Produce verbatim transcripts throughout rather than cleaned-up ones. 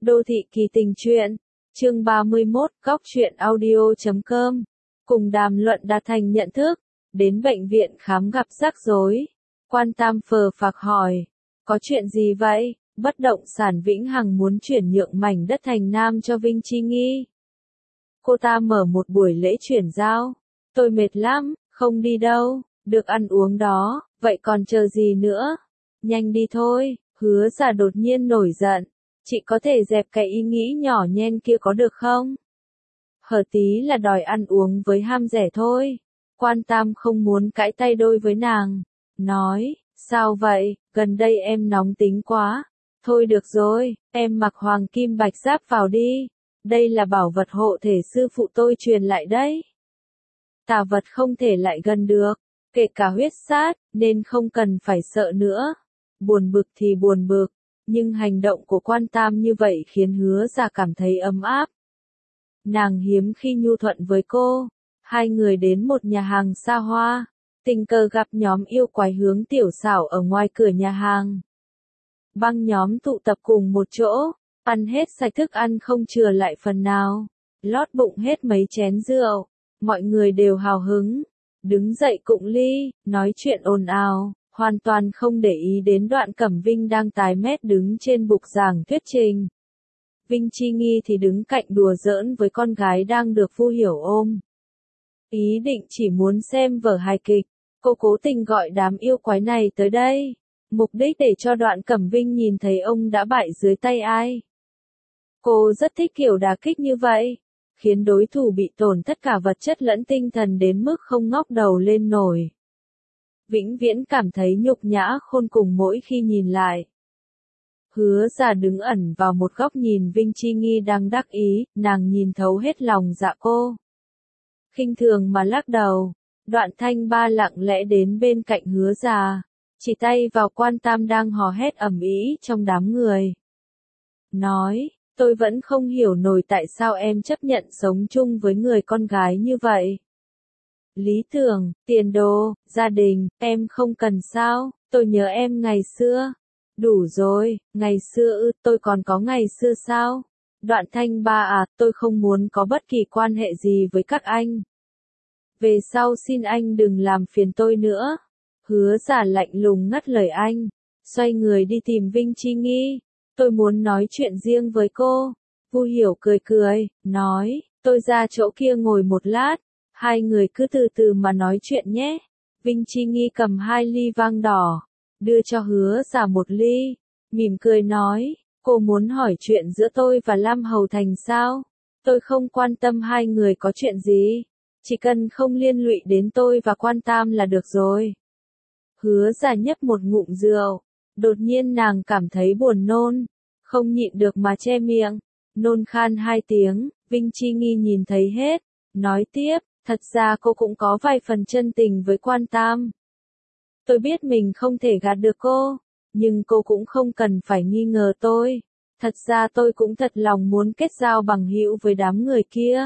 Đô thị kỳ tình truyện, chương ba mươi mốt, góc truyện audio chấm com. Cùng đàm luận đạt thành nhận thức, đến bệnh viện khám gặp rắc rối. Quan Tam phờ phạc hỏi, có chuyện gì vậy? Bất động sản Vĩnh Hằng muốn chuyển nhượng mảnh đất thành Nam cho Vinh Chi Nghi. Cô ta mở một buổi lễ chuyển giao. Tôi mệt lắm, không đi đâu, được ăn uống đó, vậy còn chờ gì nữa? Nhanh đi thôi. Hứa Giả đột nhiên nổi giận. Chị có thể dẹp cái ý nghĩ nhỏ nhen kia có được không? Hở tí là đòi ăn uống với ham rẻ thôi. Quan Tam không muốn cãi tay đôi với nàng. Nói, sao vậy, gần đây em nóng tính quá. Thôi được rồi, em mặc hoàng kim bạch giáp vào đi. Đây là bảo vật hộ thể sư phụ tôi truyền lại đấy. Tà vật không thể lại gần được, kể cả huyết sát, nên không cần phải sợ nữa. Buồn bực thì buồn bực, nhưng hành động của Quan Tam như vậy khiến Hứa Giả cảm thấy ấm áp. Nàng hiếm khi nhu thuận với cô. Hai người đến một nhà hàng xa hoa, tình cờ gặp nhóm yêu quái hướng tiểu xảo ở ngoài cửa nhà hàng. Băng nhóm tụ tập cùng một chỗ, ăn hết sạch thức ăn không chừa lại phần nào, lót bụng hết mấy chén rượu, mọi người đều hào hứng, đứng dậy cụng ly, nói chuyện ồn ào, hoàn toàn không để ý đến Đoạn Cẩm Vinh đang tái mét đứng trên bục giảng thuyết trình. Vinh Chi Nghi thì đứng cạnh đùa giỡn với con gái đang được Vu Hiểu ôm. Ý định chỉ muốn xem vở hài kịch, cô cố tình gọi đám yêu quái này tới đây, mục đích để cho Đoạn Cẩm Vinh nhìn thấy ông đã bại dưới tay ai. Cô rất thích kiểu đả kích như vậy, khiến đối thủ bị tổn thất cả vật chất lẫn tinh thần đến mức không ngóc đầu lên nổi. Vĩnh viễn cảm thấy nhục nhã khôn cùng mỗi khi nhìn lại. Hứa Giả đứng ẩn vào một góc nhìn Vinh Chi Nghi đang đắc ý, nàng nhìn thấu hết lòng dạ cô. Khinh thường mà lắc đầu, Đoạn Thanh Ba lặng lẽ đến bên cạnh Hứa Giả, chỉ tay vào Quan Tam đang hò hét ầm ĩ trong đám người. Nói, tôi vẫn không hiểu nổi tại sao em chấp nhận sống chung với người con gái như vậy. Lý tưởng, tiền đồ, gia đình, em không cần sao, tôi nhớ em ngày xưa. Đủ rồi, ngày xưa ư, tôi còn có ngày xưa sao? Đoạn Thanh Ba à, tôi không muốn có bất kỳ quan hệ gì với các anh. Về sau xin anh đừng làm phiền tôi nữa. Hứa Giả lạnh lùng ngắt lời anh, xoay người đi tìm Vinh Chi Nghi. Tôi muốn nói chuyện riêng với cô. Vu Hiểu cười cười, nói, tôi ra chỗ kia ngồi một lát, hai người cứ từ từ mà nói chuyện nhé. Vinh Chi Nghi cầm hai ly vang đỏ, đưa cho Hứa Giả một ly, mỉm cười nói, cô muốn hỏi chuyện giữa tôi và Lam Hầu Thành sao? Tôi không quan tâm hai người có chuyện gì, chỉ cần không liên lụy đến tôi và Quan Tam là được rồi. Hứa Giả nhấp một ngụm rượu, đột nhiên nàng cảm thấy buồn nôn, không nhịn được mà che miệng, nôn khan hai tiếng. Vinh Chi Nghi nhìn thấy hết, nói tiếp, thật ra cô cũng có vài phần chân tình với Quan Tam. Tôi biết mình không thể gạt được cô, nhưng cô cũng không cần phải nghi ngờ tôi. Thật ra tôi cũng thật lòng muốn kết giao bằng hữu với đám người kia.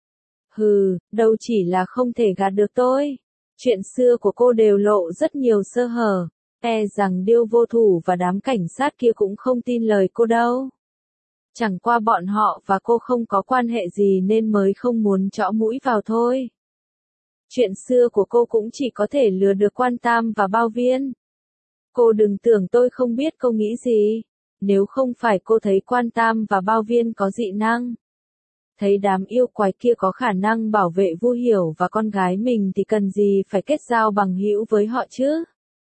Hừ, đâu chỉ là không thể gạt được tôi. Chuyện xưa của cô đều lộ rất nhiều sơ hở, e rằng Điêu Vô Thủ và đám cảnh sát kia cũng không tin lời cô đâu. Chẳng qua bọn họ và cô không có quan hệ gì nên mới không muốn chõ mũi vào thôi. Chuyện xưa của cô cũng chỉ có thể lừa được Quan Tam và Bao Viên. Cô đừng tưởng tôi không biết cô nghĩ gì. Nếu không phải cô thấy Quan Tam và Bao Viên có dị năng, thấy đám yêu quái kia có khả năng bảo vệ Vu Hiểu và con gái mình thì cần gì phải kết giao bằng hữu với họ chứ?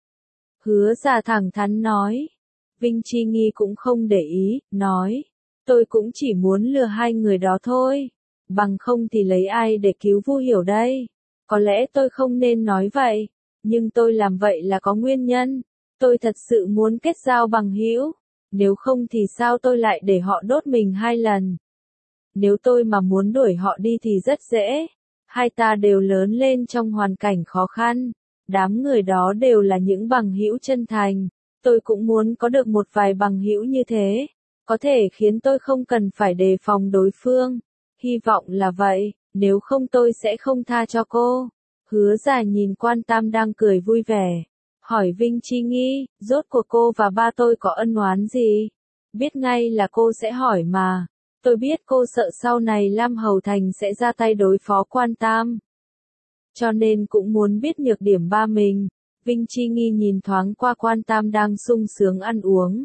Hứa Giả thẳng thắn nói. Vinh Chi Nghi cũng không để ý, nói, tôi cũng chỉ muốn lừa hai người đó thôi. Bằng không thì lấy ai để cứu Vu Hiểu đây? Có lẽ tôi không nên nói vậy, nhưng tôi làm vậy là có nguyên nhân. Tôi thật sự muốn kết giao bằng hữu, nếu không thì sao tôi lại để họ đốt mình hai lần. Nếu tôi mà muốn đuổi họ đi thì rất dễ. Hai ta đều lớn lên trong hoàn cảnh khó khăn, đám người đó đều là những bằng hữu chân thành. Tôi cũng muốn có được một vài bằng hữu như thế, có thể khiến tôi không cần phải đề phòng đối phương. Hy vọng là vậy, nếu không tôi sẽ không tha cho cô. Hứa Giả nhìn Quan Tam đang cười vui vẻ, hỏi Vinh Chi Nghi, rốt cuộc cô và ba tôi có ân oán gì? Biết ngay là cô sẽ hỏi mà. Tôi biết cô sợ sau này Lam Hầu Thành sẽ ra tay đối phó Quan Tam. Cho nên cũng muốn biết nhược điểm ba mình. Vinh Chi Nghi nhìn thoáng qua Quan Tam đang sung sướng ăn uống.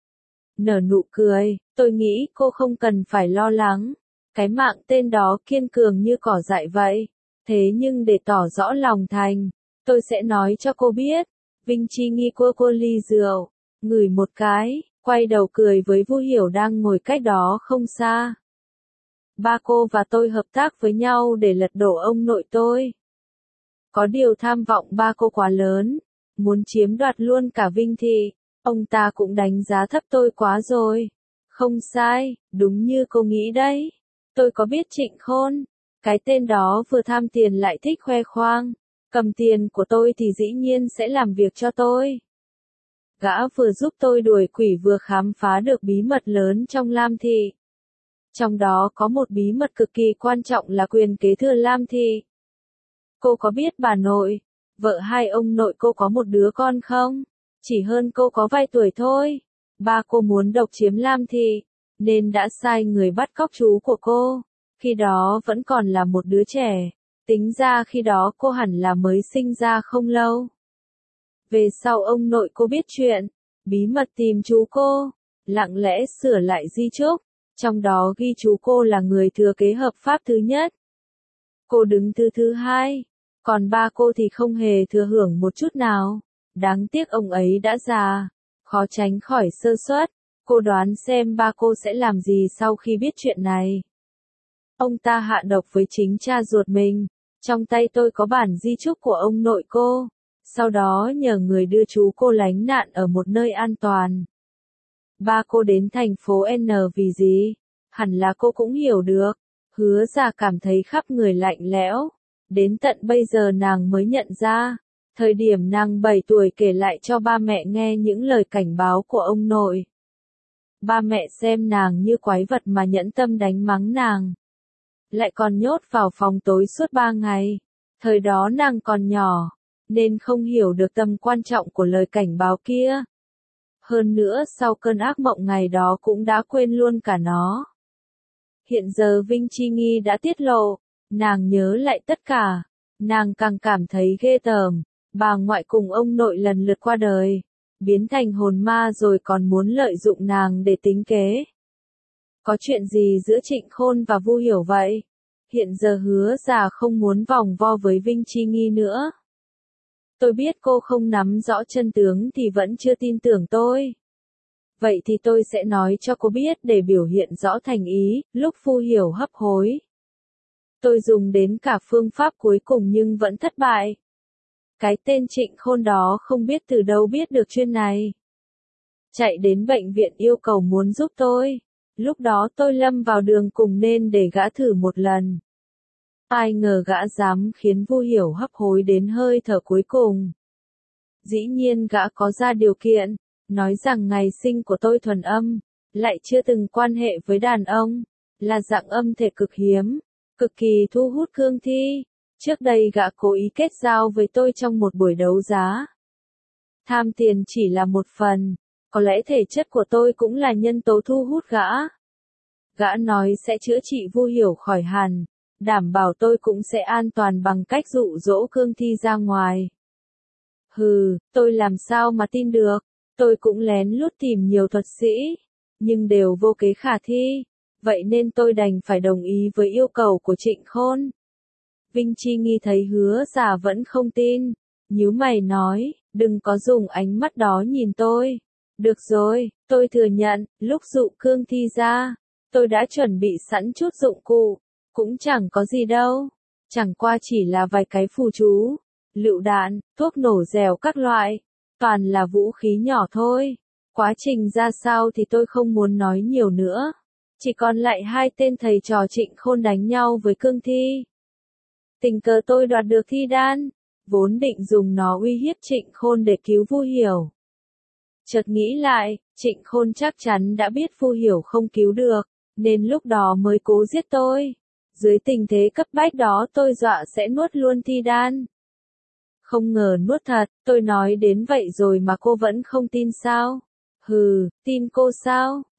Nở nụ cười, tôi nghĩ cô không cần phải lo lắng. Cái mạng tên đó kiên cường như cỏ dại vậy. Thế nhưng để tỏ rõ lòng thành, tôi sẽ nói cho cô biết. Vinh Chi Nghi cô cô ly rượu, ngửi một cái, quay đầu cười với Vu Hiểu đang ngồi cách đó không xa. Ba cô và tôi hợp tác với nhau để lật đổ ông nội tôi. Có điều tham vọng ba cô quá lớn, muốn chiếm đoạt luôn cả Vinh Thị, ông ta cũng đánh giá thấp tôi quá rồi. Không sai, đúng như cô nghĩ đấy. Tôi có biết Trịnh Khôn, cái tên đó vừa tham tiền lại thích khoe khoang, cầm tiền của tôi thì dĩ nhiên sẽ làm việc cho tôi. Gã vừa giúp tôi đuổi quỷ vừa khám phá được bí mật lớn trong Lam Thị. Trong đó có một bí mật cực kỳ quan trọng là quyền kế thừa Lam Thị. Cô có biết bà nội, vợ hai ông nội cô có một đứa con không? Chỉ hơn cô có vài tuổi thôi. Ba cô muốn độc chiếm Lam Thị, nên đã sai người bắt cóc chú của cô. Khi đó vẫn còn là một đứa trẻ. Tính ra khi đó cô hẳn là mới sinh ra không lâu. Về sau ông nội cô biết chuyện, bí mật tìm chú cô, lặng lẽ sửa lại di chúc, trong đó ghi chú cô là người thừa kế hợp pháp thứ nhất. Cô đứng thứ thứ hai, còn ba cô thì không hề thừa hưởng một chút nào. Đáng tiếc ông ấy đã già, khó tránh khỏi sơ suất. Cô đoán xem ba cô sẽ làm gì sau khi biết chuyện này. Ông ta hạ độc với chính cha ruột mình. Trong tay tôi có bản di chúc của ông nội cô. Sau đó nhờ người đưa chú cô lánh nạn ở một nơi an toàn. Ba cô đến thành phố N vì gì? Hẳn là cô cũng hiểu được. Hứa Già cảm thấy khắp người lạnh lẽo. Đến tận bây giờ nàng mới nhận ra. Thời điểm nàng bảy tuổi kể lại cho ba mẹ nghe những lời cảnh báo của ông nội. Ba mẹ xem nàng như quái vật mà nhẫn tâm đánh mắng nàng. Lại còn nhốt vào phòng tối suốt ba ngày. Thời đó nàng còn nhỏ, nên không hiểu được tầm quan trọng của lời cảnh báo kia. Hơn nữa sau cơn ác mộng ngày đó cũng đã quên luôn cả nó. Hiện giờ Vinh Chi Nghi đã tiết lộ, nàng nhớ lại tất cả, nàng càng cảm thấy ghê tởm. Bà ngoại cùng ông nội lần lượt qua đời, biến thành hồn ma rồi còn muốn lợi dụng nàng để tính kế. Có chuyện gì giữa Trịnh Khôn và Vu Hiểu vậy? Hiện giờ Hứa Già không muốn vòng vo với Vinh Chi Nghi nữa. Tôi biết cô không nắm rõ chân tướng thì vẫn chưa tin tưởng tôi. Vậy thì tôi sẽ nói cho cô biết để biểu hiện rõ thành ý, lúc Vu Hiểu hấp hối. Tôi dùng đến cả phương pháp cuối cùng nhưng vẫn thất bại. Cái tên Trịnh Khôn đó không biết từ đâu biết được chuyên này. Chạy đến bệnh viện yêu cầu muốn giúp tôi. Lúc đó tôi lâm vào đường cùng nên để gã thử một lần. Ai ngờ gã dám khiến Vu Hiểu hấp hối đến hơi thở cuối cùng. Dĩ nhiên gã có ra điều kiện, nói rằng ngày sinh của tôi thuần âm, lại chưa từng quan hệ với đàn ông, là dạng âm thể cực hiếm, cực kỳ thu hút cương thi. Trước đây gã cố ý kết giao với tôi trong một buổi đấu giá. Tham tiền chỉ là một phần, có lẽ thể chất của tôi cũng là nhân tố thu hút gã. Gã nói sẽ chữa trị Vu Hiểu khỏi hẳn, đảm bảo tôi cũng sẽ an toàn bằng cách dụ dỗ cương thi ra ngoài. Hừ, tôi làm sao mà tin được, tôi cũng lén lút tìm nhiều thuật sĩ, nhưng đều vô kế khả thi, vậy nên tôi đành phải đồng ý với yêu cầu của Trịnh Khôn. Vinh Chi Nghi thấy Hứa Già vẫn không tin, nhíu mày nói, đừng có dùng ánh mắt đó nhìn tôi. Được rồi, tôi thừa nhận, lúc dụ cương thi ra, tôi đã chuẩn bị sẵn chút dụng cụ, cũng chẳng có gì đâu, chẳng qua chỉ là vài cái phù chú, lựu đạn, thuốc nổ dẻo các loại, toàn là vũ khí nhỏ thôi. Quá trình ra sao thì tôi không muốn nói nhiều nữa, chỉ còn lại hai tên thầy trò Trịnh Khôn đánh nhau với cương thi. Tình cờ tôi đoạt được thi đan, vốn định dùng nó uy hiếp Trịnh Khôn để cứu Vu Hiểu. Chợt nghĩ lại, Trịnh Khôn chắc chắn đã biết Vu Hiểu không cứu được, nên lúc đó mới cố giết tôi. Dưới tình thế cấp bách đó tôi dọa sẽ nuốt luôn thi đan. Không ngờ nuốt thật, tôi nói đến vậy rồi mà cô vẫn không tin sao? Hừ, tin cô sao?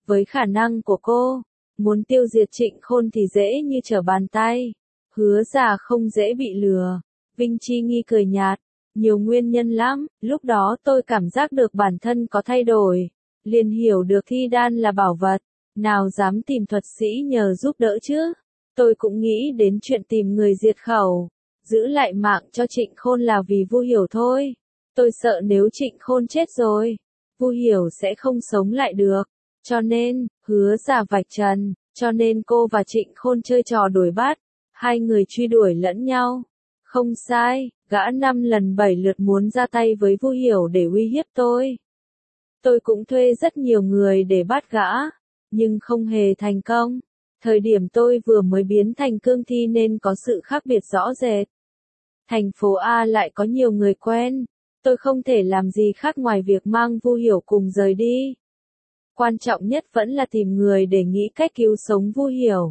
Với khả năng của cô, muốn tiêu diệt Trịnh Khôn thì dễ như trở bàn tay. Hứa Già không dễ bị lừa. Vinh Chi Nghi cười nhạt. Nhiều nguyên nhân lắm, lúc đó tôi cảm giác được bản thân có thay đổi. Liền hiểu được thi đan là bảo vật. Nào dám tìm thuật sĩ nhờ giúp đỡ chứ. Tôi cũng nghĩ đến chuyện tìm người diệt khẩu. Giữ lại mạng cho Trịnh Khôn là vì Vu Hiểu thôi. Tôi sợ nếu Trịnh Khôn chết rồi, Vu Hiểu sẽ không sống lại được. Cho nên, Hứa Già vạch trần, cho nên cô và Trịnh Khôn chơi trò đuổi bắt. Hai người truy đuổi lẫn nhau. Không sai, gã năm lần bảy lượt muốn ra tay với Vu Hiểu để uy hiếp tôi. Tôi cũng thuê rất nhiều người để bắt gã, nhưng không hề thành công. Thời điểm tôi vừa mới biến thành cương thi nên có sự khác biệt rõ rệt. Thành phố A lại có nhiều người quen, tôi không thể làm gì khác ngoài việc mang Vu Hiểu cùng rời đi. Quan trọng nhất vẫn là tìm người để nghĩ cách cứu sống Vu Hiểu.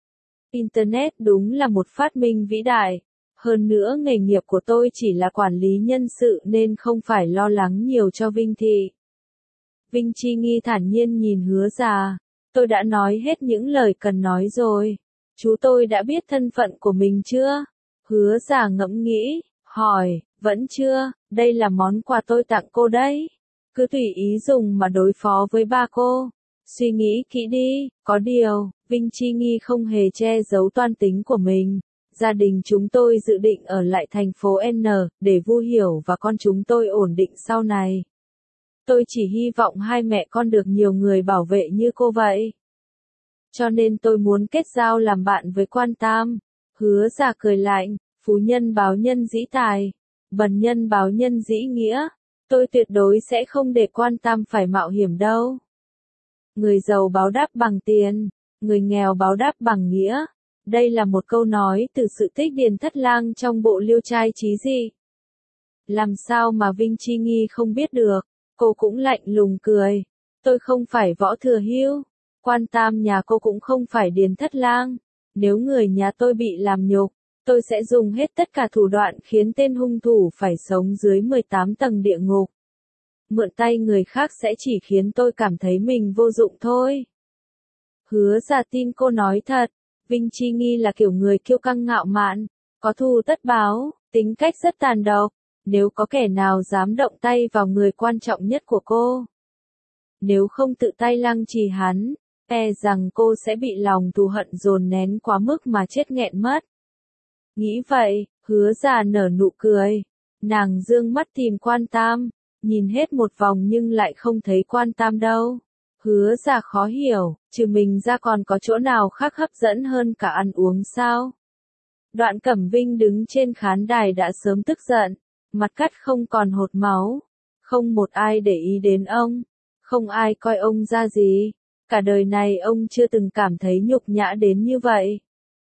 Internet đúng là một phát minh vĩ đại. Hơn nữa nghề nghiệp của tôi chỉ là quản lý nhân sự nên không phải lo lắng nhiều cho Vinh Thị. Vinh Chi Nghi thản nhiên nhìn Hứa Già. Tôi đã nói hết những lời cần nói rồi. Chú tôi đã biết thân phận của mình chưa? Hứa Già ngẫm nghĩ, hỏi, vẫn chưa, đây là món quà tôi tặng cô đấy. Cứ tùy ý dùng mà đối phó với ba cô. Suy nghĩ kỹ đi, có điều, Vinh Chi Nghi không hề che giấu toan tính của mình. Gia đình chúng tôi dự định ở lại thành phố N, để Vu Hiểu và con chúng tôi ổn định sau này. Tôi chỉ hy vọng hai mẹ con được nhiều người bảo vệ như cô vậy. Cho nên tôi muốn kết giao làm bạn với Quan Tam. Hứa Già cười lạnh, phú nhân báo nhân dĩ tài, bần nhân báo nhân dĩ nghĩa. Tôi tuyệt đối sẽ không để Quan Tam phải mạo hiểm đâu. Người giàu báo đáp bằng tiền, người nghèo báo đáp bằng nghĩa. Đây là một câu nói từ sự tích Điền Thất Lang trong bộ Liêu Trai Chí Dị. Làm sao mà Vinh Chi Nghi không biết được, cô cũng lạnh lùng cười. Tôi không phải Võ Thừa Hưu, Quan Tam nhà cô cũng không phải Điền Thất Lang. Nếu người nhà tôi bị làm nhục, tôi sẽ dùng hết tất cả thủ đoạn khiến tên hung thủ phải sống dưới mười tám tầng địa ngục. Mượn tay người khác sẽ chỉ khiến tôi cảm thấy mình vô dụng thôi. Hứa Già tin cô nói thật. Vinh Chi Nghi là kiểu người kiêu căng ngạo mạn, có thù tất báo, tính cách rất tàn độc. Nếu có kẻ nào dám động tay vào người quan trọng nhất của cô, nếu không tự tay lăng trì hắn, e rằng cô sẽ bị lòng thù hận dồn nén quá mức mà chết nghẹn mất. Nghĩ vậy, Hứa Già nở nụ cười. Nàng dương mắt tìm Quan Tam, nhìn hết một vòng nhưng lại không thấy Quan Tam đâu. Hứa Già khó hiểu, trừ mình ra còn có chỗ nào khác hấp dẫn hơn cả ăn uống sao? Đoạn Cẩm Vinh đứng trên khán đài đã sớm tức giận, mặt cắt không còn hột máu. Không một ai để ý đến ông, không ai coi ông ra gì. Cả đời này ông chưa từng cảm thấy nhục nhã đến như vậy.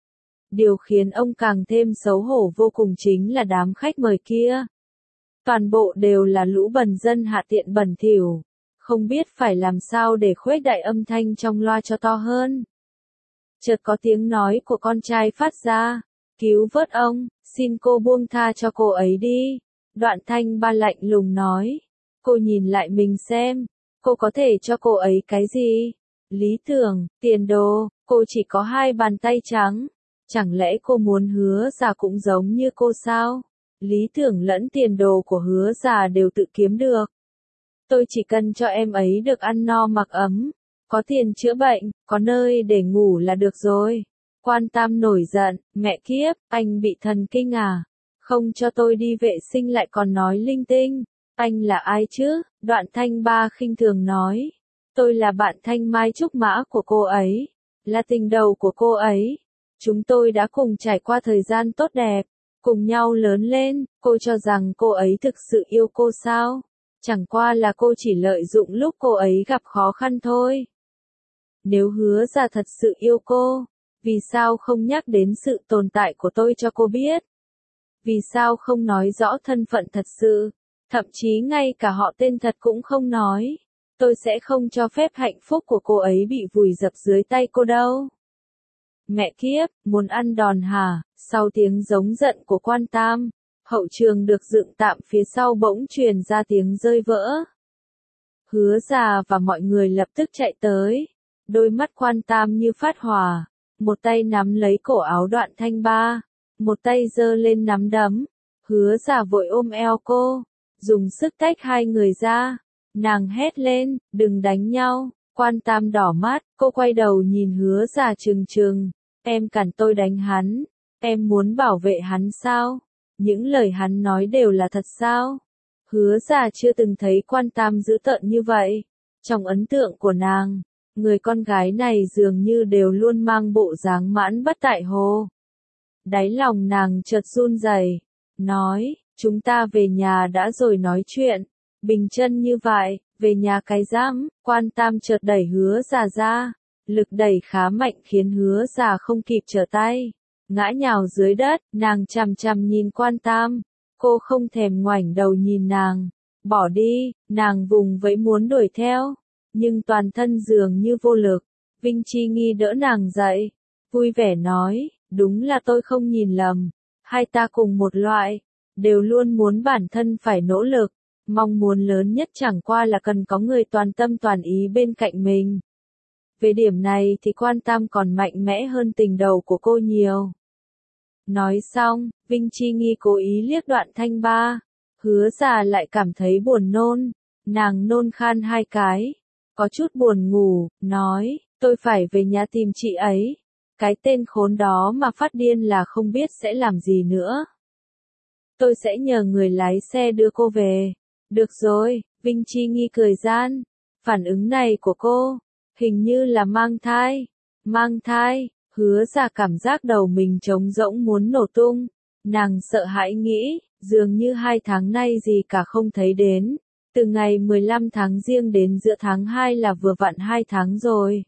Điều khiến ông càng thêm xấu hổ vô cùng chính là đám khách mời kia. Toàn bộ đều là lũ bần dân hạ tiện bẩn thỉu. Không biết phải làm sao để khuếch đại âm thanh trong loa cho to hơn. Chợt có tiếng nói của con trai phát ra. Cứu vớt ông, xin cô buông tha cho cô ấy đi. Đoạn Thanh Ba lạnh lùng nói. Cô nhìn lại mình xem, cô có thể cho cô ấy cái gì? Lý tưởng, tiền đồ, cô chỉ có hai bàn tay trắng. Chẳng lẽ cô muốn Hứa Già cũng giống như cô sao? Lý tưởng lẫn tiền đồ của Hứa Già đều tự kiếm được. Tôi chỉ cần cho em ấy được ăn no mặc ấm, có tiền chữa bệnh, có nơi để ngủ là được rồi. Quan Tam nổi giận, mẹ kiếp, anh bị thần kinh à? Không cho tôi đi vệ sinh lại còn nói linh tinh. Anh là ai chứ? Đoạn Thanh Ba khinh thường nói. Tôi là bạn Thanh Mai Trúc Mã của cô ấy, là tình đầu của cô ấy. Chúng tôi đã cùng trải qua thời gian tốt đẹp, cùng nhau lớn lên. Cô cho rằng cô ấy thực sự yêu cô sao? Chẳng qua là cô chỉ lợi dụng lúc cô ấy gặp khó khăn thôi. Nếu Hứa Già thật sự yêu cô, vì sao không nhắc đến sự tồn tại của tôi cho cô biết? Vì sao không nói rõ thân phận thật sự? Thậm chí ngay cả họ tên thật cũng không nói. Tôi sẽ không cho phép hạnh phúc của cô ấy bị vùi dập dưới tay cô đâu. Mẹ kiếp, muốn ăn đòn hả? Sau tiếng giống giận của Quan Tam, hậu trường được dựng tạm phía sau bỗng truyền ra tiếng rơi vỡ. Hứa Già và mọi người lập tức chạy tới. đôi mắt Quan Tam như phát hỏa, một tay nắm lấy cổ áo Đoạn Thanh Ba, một tay giơ lên nắm đấm, Hứa Giả vội ôm eo cô, dùng sức tách hai người ra, nàng hét lên, đừng đánh nhau. Quan Tam đỏ mắt, cô quay đầu nhìn Hứa Giả trừng trừng, em cản tôi đánh hắn, em muốn bảo vệ hắn sao? Những lời hắn nói đều là thật sao? Hứa Giả chưa từng thấy Quan Tam dữ tợn như vậy. Trong ấn tượng của nàng, người con gái này dường như đều luôn mang bộ dáng mãn bất tại hồ. Đáy lòng nàng chợt run rẩy, nói, chúng ta về nhà đã rồi nói chuyện. Bình chân như vậy, về nhà cái giám. Quan Tam chợt đẩy Hứa Giả ra, lực đẩy khá mạnh khiến Hứa Giả không kịp trở tay, ngã nhào dưới đất. Nàng chằm chằm nhìn Quan Tam, cô không thèm ngoảnh đầu nhìn nàng, bỏ đi. Nàng vùng vẫy muốn đuổi theo, nhưng toàn thân dường như vô lực. Vinh Chi Nghi đỡ nàng dậy, vui vẻ nói, đúng là tôi không nhìn lầm, hai ta cùng một loại, đều luôn muốn bản thân phải nỗ lực. Mong muốn lớn nhất chẳng qua là cần có người toàn tâm toàn ý bên cạnh mình. Về điểm này thì Quan Tam còn mạnh mẽ hơn tình đầu của cô nhiều. Nói xong, Vinh Chi Nghi cố ý liếc Đoạn Thanh Ba, Hứa Giả lại cảm thấy buồn nôn, nàng nôn khan hai cái, có chút buồn ngủ, nói, tôi phải về nhà tìm chị ấy, cái tên khốn đó mà phát điên là không biết sẽ làm gì nữa. Tôi sẽ nhờ người lái xe đưa cô về. Được rồi, Vinh Chi Nghi cười gian. Phản ứng này của cô, hình như là mang thai. Mang thai, Hứa Giả cảm giác đầu mình trống rỗng muốn nổ tung. Nàng sợ hãi nghĩ, dường như hai tháng nay gì cả không thấy đến. Từ ngày mười lăm tháng Giêng đến giữa tháng hai là vừa vặn hai tháng rồi.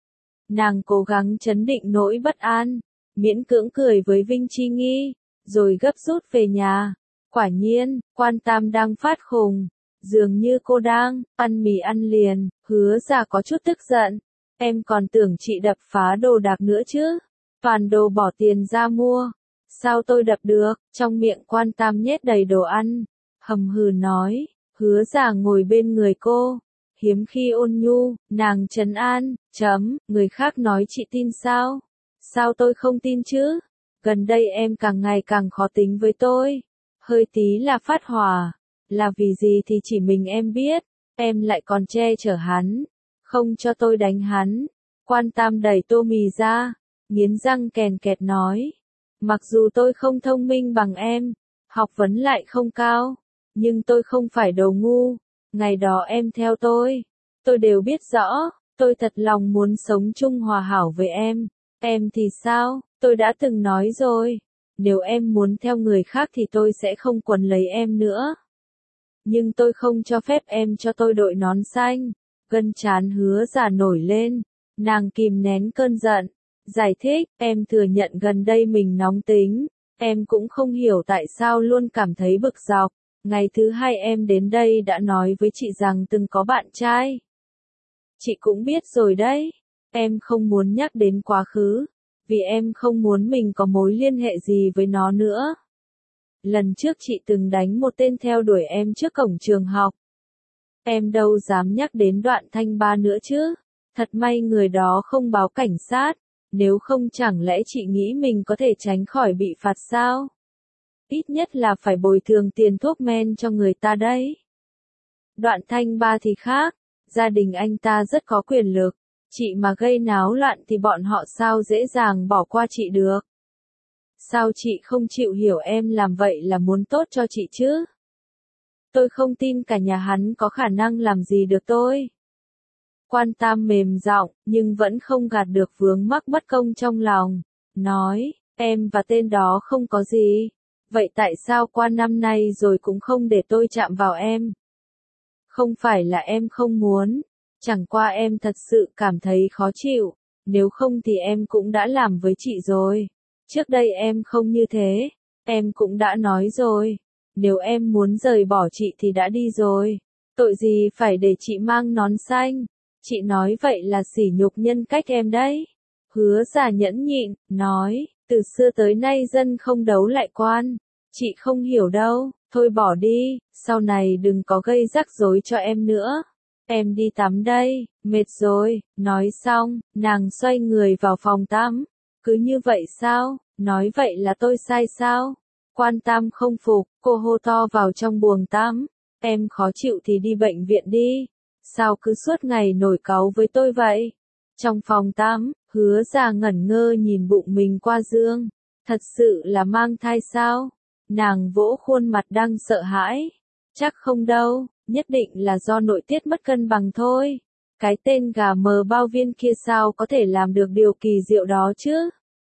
Nàng cố gắng trấn định nỗi bất an, miễn cưỡng cười với Vinh Chi Nghi, rồi gấp rút về nhà. Quả nhiên, Quan Tam đang phát khùng, dường như cô đang ăn mì ăn liền. Hứa Giả có chút tức giận, em còn tưởng chị đập phá đồ đạc nữa chứ, toàn đồ bỏ tiền ra mua, sao tôi đập được? Trong miệng Quan Tam nhét đầy đồ ăn, hầm hừ nói. Hứa Giả ngồi bên người cô, hiếm khi ôn nhu, nàng trấn an, chấm, người khác nói chị tin sao? Sao tôi không tin chứ? Gần đây em càng ngày càng khó tính với tôi. Hơi tí là phát hỏa, là vì gì thì chỉ mình em biết, em lại còn che chở hắn, không cho tôi đánh hắn. Quan Tam đẩy tô mì ra, nghiến răng kèn kẹt nói, mặc dù tôi không thông minh bằng em, học vấn lại không cao, nhưng tôi không phải đồ ngu. Ngày đó em theo tôi, tôi đều biết rõ, tôi thật lòng muốn sống chung hòa hảo với em. Em thì sao? Tôi đã từng nói rồi. Nếu em muốn theo người khác thì tôi sẽ không quấn lấy em nữa. Nhưng tôi không cho phép em cho tôi đội nón xanh. Gân trán Hứa Giả nổi lên. Nàng kìm nén cơn giận. Giải thích, em thừa nhận gần đây mình nóng tính. Em cũng không hiểu tại sao luôn cảm thấy bực dọc. Ngày thứ hai em đến đây đã nói với chị rằng từng có bạn trai. Chị cũng biết rồi đấy. Em không muốn nhắc đến quá khứ, vì em không muốn mình có mối liên hệ gì với nó nữa. Lần trước chị từng đánh một tên theo đuổi em trước cổng trường học. Em đâu dám nhắc đến Đoạn Thanh Ba nữa chứ. Thật may người đó không báo cảnh sát, nếu không chẳng lẽ chị nghĩ mình có thể tránh khỏi bị phạt sao? Ít nhất là phải bồi thường tiền thuốc men cho người ta đấy. Đoạn Thanh Ba thì khác, gia đình anh ta rất có quyền lực. Chị mà gây náo loạn thì bọn họ sao dễ dàng bỏ qua chị được. Sao chị không chịu hiểu em làm vậy là muốn tốt cho chị chứ? Tôi không tin cả nhà hắn có khả năng làm gì được tôi. Quan Tam mềm giọng, nhưng vẫn không gạt được vướng mắc bất công trong lòng. Nói, em và tên đó không có gì. Vậy tại sao qua năm nay rồi cũng không để tôi chạm vào em? Không phải là em không muốn. Chẳng qua em thật sự cảm thấy khó chịu, nếu không thì em cũng đã làm với chị rồi. Trước đây em không như thế, em cũng đã nói rồi. Nếu em muốn rời bỏ chị thì đã đi rồi. Tội gì phải để chị mang nón xanh. Chị nói vậy là sỉ nhục nhân cách em đấy. Hứa Giả nhẫn nhịn, nói, từ xưa tới nay dân không đấu lại quan. Chị không hiểu đâu, thôi bỏ đi, sau này đừng có gây rắc rối cho em nữa. em đi tắm đây, mệt rồi, nói xong, nàng xoay người vào phòng tắm. Cứ như vậy sao, nói vậy là tôi sai sao? Quan Tam không phục, cô hô to vào trong buồng tắm. Em khó chịu thì đi bệnh viện đi. Sao cứ suốt ngày nổi cáu với tôi vậy? Trong phòng tắm, Hứa Già ngẩn ngơ nhìn bụng mình qua gương. Thật sự là mang thai sao? Nàng vỗ khuôn mặt đang sợ hãi. Chắc không đâu, nhất định là do nội tiết mất cân bằng thôi. Cái tên gà mờ bao viên kia sao có thể làm được điều kỳ diệu đó chứ?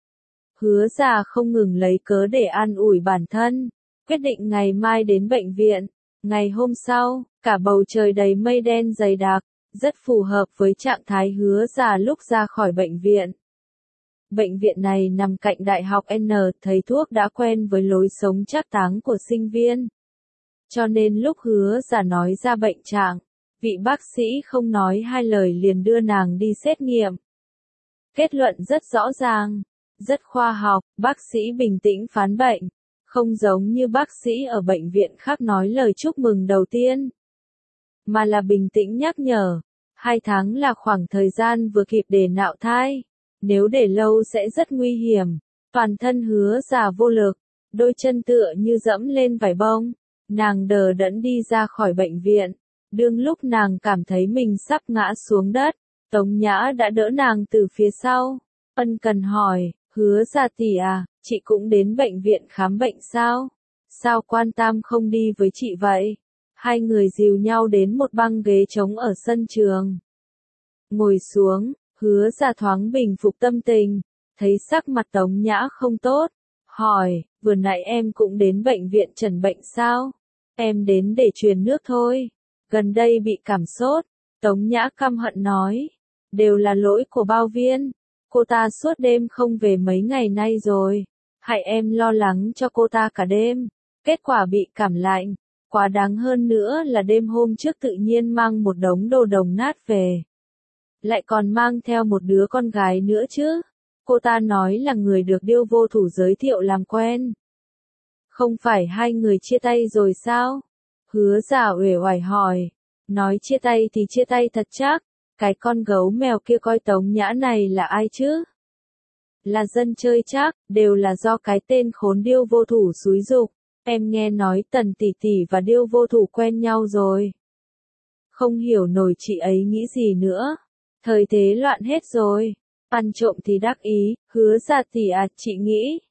Hứa Già không ngừng lấy cớ để an ủi bản thân, quyết định ngày mai đến bệnh viện. Ngày hôm sau, cả bầu trời đầy mây đen dày đặc, rất phù hợp với trạng thái Hứa Già lúc ra khỏi bệnh viện. Bệnh viện này nằm cạnh Đại học N, thầy thuốc đã quen với lối sống trác táng của sinh viên. Cho nên lúc Hứa Già nói ra bệnh trạng, vị bác sĩ không nói hai lời liền đưa nàng đi xét nghiệm. Kết luận rất rõ ràng, rất khoa học, bác sĩ bình tĩnh phán bệnh, không giống như bác sĩ ở bệnh viện khác nói lời chúc mừng đầu tiên, mà là bình tĩnh nhắc nhở, hai tháng là khoảng thời gian vừa kịp để nạo thai, nếu để lâu sẽ rất nguy hiểm. Toàn thân Hứa Già vô lực, đôi chân tựa như dẫm lên vải bông, nàng đờ đẫn đi ra khỏi bệnh viện. Đương lúc nàng cảm thấy mình sắp ngã xuống đất, Tống Nhã đã đỡ nàng từ phía sau, ân cần hỏi, Hứa Già tỷ à, chị cũng đến bệnh viện khám bệnh sao? Sao Quan Tam không đi với chị vậy? Hai người dìu nhau đến một băng ghế trống ở sân trường. Ngồi xuống, Hứa Già thoáng bình phục tâm tình, thấy sắc mặt Tống Nhã không tốt, hỏi, vừa nãy em cũng đến bệnh viện chẩn bệnh sao? Em đến để truyền nước thôi, gần đây bị cảm sốt. Tống Nhã căm hận nói, đều là lỗi của Bao Viên, cô ta suốt đêm không về mấy ngày nay rồi, hại em lo lắng cho cô ta cả đêm, kết quả bị cảm lạnh, quá đáng hơn nữa là đêm hôm trước tự nhiên mang một đống đồ đồng nát về. Lại còn mang theo một đứa con gái nữa chứ, cô ta nói là người được Điêu Vô Thủ giới thiệu làm quen. Không phải hai người chia tay rồi sao? Hứa Già uể oải hỏi, nói chia tay thì chia tay thật chắc, cái con gấu mèo kia coi Tống Nhã này là ai chứ? Là dân chơi chắc, đều là do cái tên khốn Điêu Vô Thủ xúi giục. Em nghe nói Tần tỷ tỷ và Điêu Vô Thủ quen nhau rồi. Không hiểu nổi chị ấy nghĩ gì nữa. Thời thế loạn hết rồi. Ăn trộm thì đắc ý, Hứa Già tỷ à, chị nghĩ.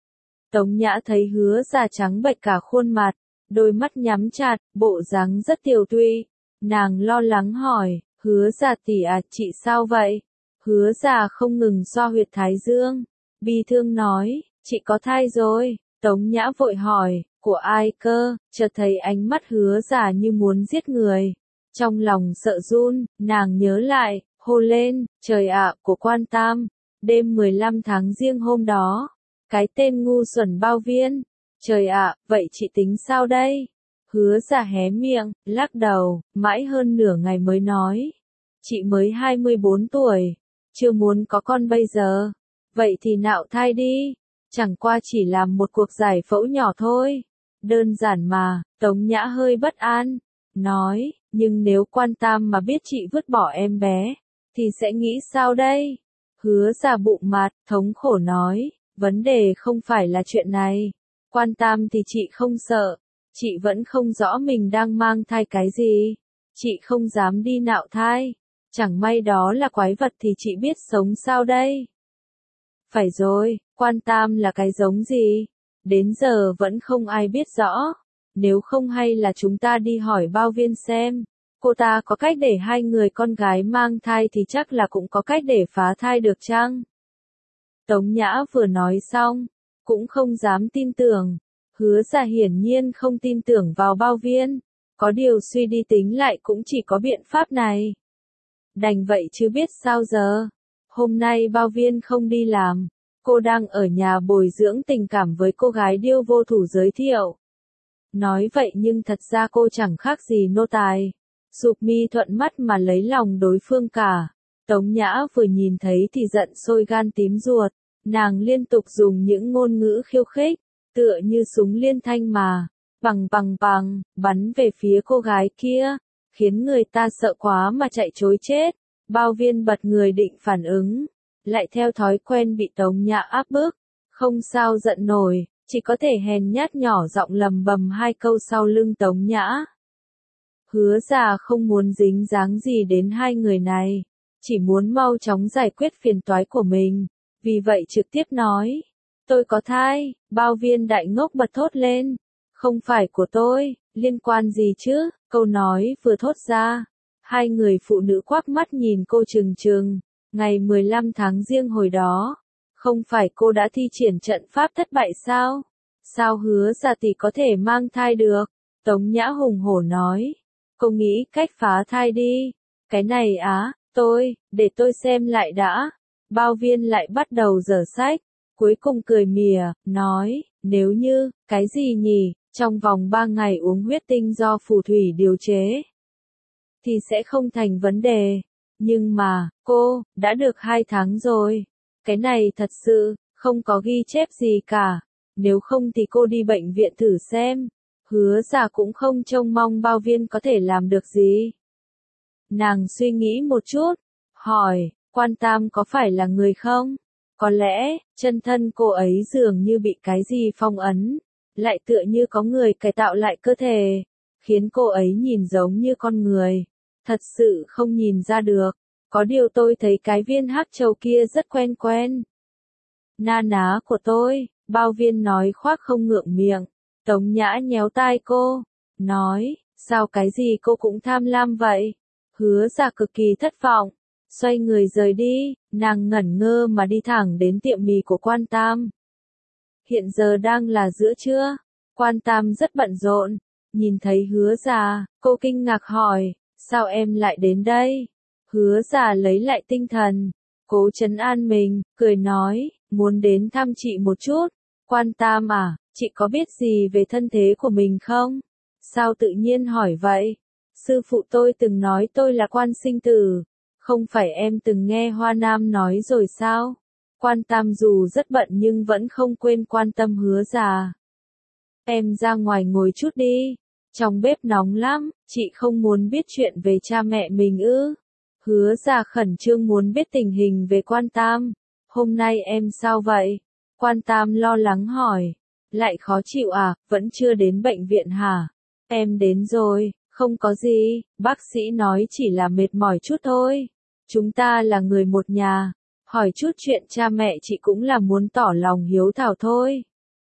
Tống Nhã thấy Hứa Già trắng bệch cả khuôn mặt, đôi mắt nhắm chặt, bộ dáng rất tiều tụy. Nàng lo lắng hỏi, Hứa Già tỷ à, chị sao vậy? Hứa Già không ngừng xoa huyệt thái dương, bi thương nói, chị có thai rồi. Tống Nhã vội hỏi, của ai cơ? Chợt thấy ánh mắt Hứa Già như muốn giết người. Trong lòng sợ run, nàng nhớ lại, hô lên, trời ạ, của Quan Tam. Đêm mười lăm tháng Giêng hôm đó, cái tên ngu xuẩn Bao Viên. Trời ạ, vậy chị tính sao đây? Hứa Già hé miệng, lắc đầu, mãi hơn nửa ngày mới nói. Chị mới hai mươi bốn tuổi, chưa muốn có con bây giờ. Vậy thì nạo thai đi, chẳng qua chỉ làm một cuộc giải phẫu nhỏ thôi. Đơn giản mà. Tống Nhã hơi bất an, nói, nhưng nếu Quan Tam mà biết chị vứt bỏ em bé, thì sẽ nghĩ sao đây? Hứa Già bụng mặt, thống khổ nói, vấn đề không phải là chuyện này. Quan Tam thì chị không sợ, chị vẫn không rõ mình đang mang thai cái gì. Chị không dám đi nạo thai, chẳng may đó là quái vật thì chị biết sống sao đây? Phải rồi, Quan Tam là cái giống gì? Đến giờ vẫn không ai biết rõ. Nếu không hay là chúng ta đi hỏi Bao Viên xem. Cô ta có cách để hai người con gái mang thai thì chắc là cũng có cách để phá thai được chăng? Tống Nhã vừa nói xong, cũng không dám tin tưởng. Hứa Già hiển nhiên không tin tưởng vào Bao Viên. Có điều suy đi tính lại cũng chỉ có biện pháp này. Đành vậy chứ biết sao giờ. Hôm nay Bao Viên không đi làm. Cô đang ở nhà bồi dưỡng tình cảm với cô gái Điêu Vô Thủ giới thiệu. Nói vậy nhưng thật ra cô chẳng khác gì nô tài. Sụp mi thuận mắt mà lấy lòng đối phương cả. Tống Nhã vừa nhìn thấy thì giận sôi gan tím ruột. Nàng liên tục dùng những ngôn ngữ khiêu khích, tựa như súng liên thanh mà, bằng bằng bằng, bắn về phía cô gái kia, khiến người ta sợ quá mà chạy trối chết. Bao Viên bật người định phản ứng, lại theo thói quen bị Tống Nhã áp bức, không sao giận nổi, chỉ có thể hèn nhát nhỏ giọng lầm bầm hai câu sau lưng Tống Nhã. Hứa Già không muốn dính dáng gì đến hai người này, chỉ muốn mau chóng giải quyết phiền toái của mình, vì vậy trực tiếp nói, tôi có thai. Bao Viên đại ngốc bật thốt lên, không phải của tôi, liên quan gì chứ? Câu nói vừa thốt ra, hai người phụ nữ quắc mắt nhìn cô trừng trừng. Ngày mười lăm tháng Giêng hồi đó, không phải cô đã thi triển trận pháp thất bại sao? Sao Hứa Già tỷ có thể mang thai được? Tống Nhã hùng hổ nói, cô nghĩ cách phá thai đi. Cái này á, tôi, để tôi xem lại đã. Bao Viên lại bắt đầu dở sách, cuối cùng cười mỉa, nói, nếu như, cái gì nhỉ, trong vòng ba ngày uống huyết tinh do phù thủy điều chế, thì sẽ không thành vấn đề. Nhưng mà, cô, đã được hai tháng rồi. Cái này thật sự, không có ghi chép gì cả. Nếu không thì cô đi bệnh viện thử xem. Hứa Già cũng không trông mong Bao Viên có thể làm được gì. Nàng suy nghĩ một chút, hỏi, Quan Tam có phải là người không? Có lẽ, chân thân cô ấy dường như bị cái gì phong ấn, lại tựa như có người cải tạo lại cơ thể, khiến cô ấy nhìn giống như con người. Thật sự không nhìn ra được, có điều tôi thấy cái viên hắc châu kia rất quen quen. Na ná của tôi, Bao Viên nói khoác không ngượng miệng. Tống Nhã nhéo tai cô, nói, sao cái gì cô cũng tham lam vậy? Hứa Già cực kỳ thất vọng, xoay người rời đi, nàng ngẩn ngơ mà đi thẳng đến tiệm mì của Quan Tam. Hiện giờ đang là giữa trưa, Quan Tam rất bận rộn, nhìn thấy Hứa Già, cô kinh ngạc hỏi, sao em lại đến đây? Hứa Già lấy lại tinh thần, cố trấn an mình, cười nói, muốn đến thăm chị một chút. Quan Tam à, chị có biết gì về thân thế của mình không? Sao tự nhiên hỏi vậy? Sư phụ tôi từng nói tôi là quan sinh tử, không phải em từng nghe Hoa Nam nói rồi sao? Quan Tam dù rất bận nhưng vẫn không quên quan tâm Hứa Già. Em ra ngoài ngồi chút đi, trong bếp nóng lắm, chị không muốn biết chuyện về cha mẹ mình ư? Hứa Già khẩn trương muốn biết tình hình về Quan Tam. Hôm nay em sao vậy? Quan Tam lo lắng hỏi. Lại khó chịu à, vẫn chưa đến bệnh viện hả? Em đến rồi, không có gì, bác sĩ nói chỉ là mệt mỏi chút thôi. Chúng ta là người một nhà, hỏi chút chuyện cha mẹ chị cũng là muốn tỏ lòng hiếu thảo thôi.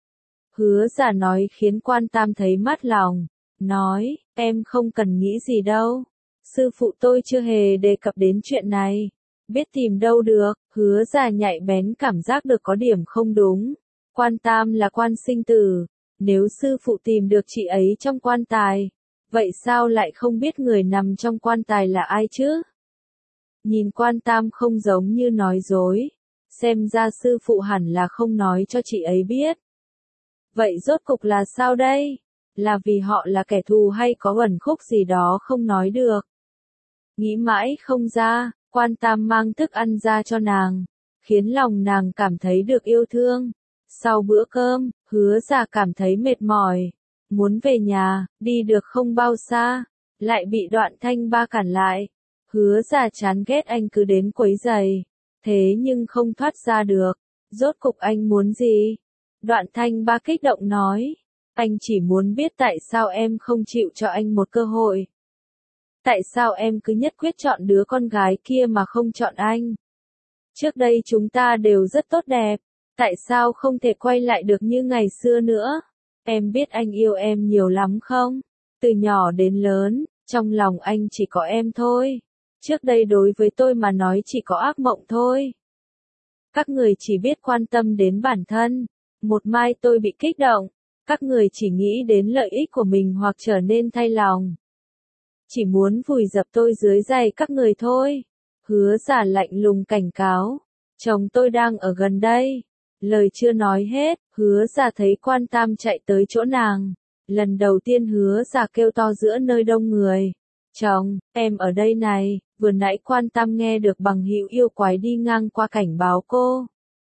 Hứa Già nói khiến Quan Tam thấy mát lòng, nói, em không cần nghĩ gì đâu. Sư phụ tôi chưa hề đề cập đến chuyện này, biết tìm đâu được. Hứa Già nhạy bén cảm giác được có điểm không đúng. Quan Tam là quan sinh tử, nếu sư phụ tìm được chị ấy trong quan tài, vậy sao lại không biết người nằm trong quan tài là ai chứ? Nhìn Quan Tam không giống như nói dối, xem ra sư phụ hẳn là không nói cho chị ấy biết. Vậy rốt cục là sao đây? Là vì họ là kẻ thù hay có uẩn khúc gì đó không nói được? Nghĩ mãi không ra, Quan Tam mang thức ăn ra cho nàng, khiến lòng nàng cảm thấy được yêu thương. Sau bữa cơm, Hứa Già cảm thấy mệt mỏi, muốn về nhà, đi được không bao xa, lại bị Đoạn Thanh Ba cản lại. Hứa Già chán ghét anh cứ đến quấy rầy, thế nhưng không thoát ra được. Rốt cục anh muốn gì? Đoạn Thanh Ba kích động nói, anh chỉ muốn biết tại sao em không chịu cho anh một cơ hội. Tại sao em cứ nhất quyết chọn đứa con gái kia mà không chọn anh? Trước đây chúng ta đều rất tốt đẹp, tại sao không thể quay lại được như ngày xưa nữa? Em biết anh yêu em nhiều lắm không? Từ nhỏ đến lớn, trong lòng anh chỉ có em thôi. Trước đây đối với tôi mà nói chỉ có ác mộng thôi. Các người chỉ biết quan tâm đến bản thân. Một mai tôi bị kích động, các người chỉ nghĩ đến lợi ích của mình hoặc trở nên thay lòng. Chỉ muốn vùi dập tôi dưới giày các người thôi. Hứa Già lạnh lùng cảnh cáo, chồng tôi đang ở gần đây. Lời chưa nói hết, Hứa Già thấy Quan Tam chạy tới chỗ nàng. Lần đầu tiên Hứa Già kêu to giữa nơi đông người. Chồng, em ở đây này. Vừa nãy Quan Tam nghe được bằng hữu yêu quái đi ngang qua cảnh báo cô.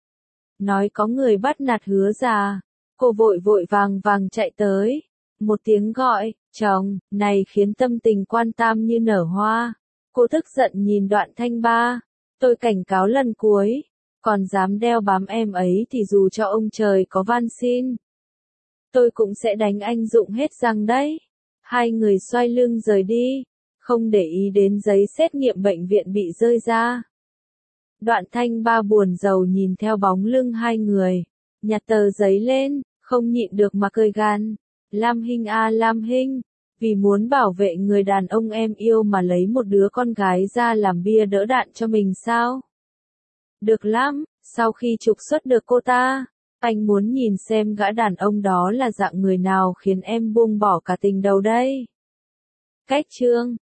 Nói có người bắt nạt Hứa Già. Cô vội vội vàng vàng chạy tới. Một tiếng gọi, Chồng, này khiến tâm tình Quan Tam như nở hoa. Cô tức giận nhìn Đoạn Thanh Ba. Tôi cảnh cáo lần cuối. Còn dám đeo bám em ấy thì dù cho ông trời có van xin, tôi cũng sẽ đánh anh rụng hết răng đấy. Hai người xoay lưng rời đi, không để ý đến giấy xét nghiệm bệnh viện bị rơi ra. Đoạn Thanh Ba buồn rầu nhìn theo bóng lưng hai người, nhặt tờ giấy lên, không nhịn được mà cười gan. Lam Hinh à Lam Hinh, vì muốn bảo vệ người đàn ông em yêu mà lấy một đứa con gái ra làm bia đỡ đạn cho mình sao? Được lắm, sau khi trục xuất được cô ta, anh muốn nhìn xem gã đàn ông đó là dạng người nào khiến em buông bỏ cả tình đầu đây. Cách chương